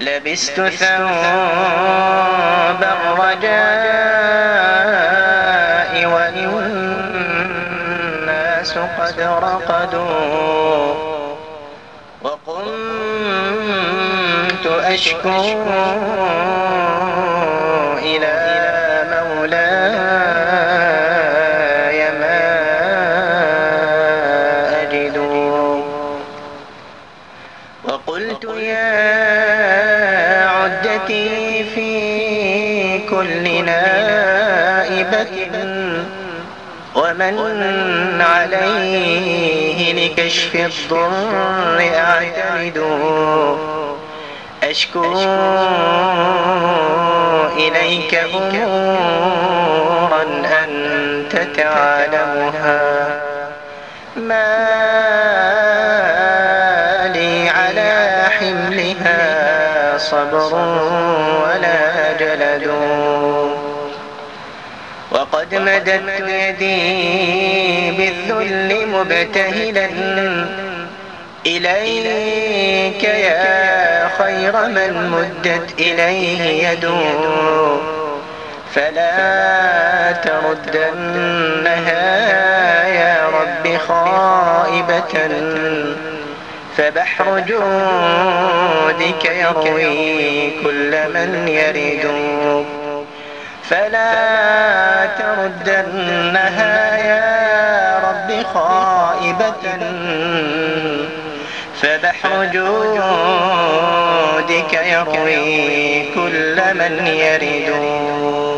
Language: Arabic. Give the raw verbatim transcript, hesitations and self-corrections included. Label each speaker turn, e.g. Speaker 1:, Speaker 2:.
Speaker 1: لبست ثوب الرجاء والناس قد رقدوا، وقمت أشكو إلى مولاي ما أجد، وقلت يا عدتي في كل نائبة ومن عليه لكشف الضر أعتمد، أشكو إليك أمورا أنت تعلمها، ما لي على حملها صبر ولا جلد، وقد مددت يدي بالذل مبتهلا إليك يا خير من مدت إليه يد، فلا تردنها يا رب خائبة، فبحر جودك يروي كل من يرد، فلا تردنها يا رب خائبة، فبحر جودك يروي كل من يرد.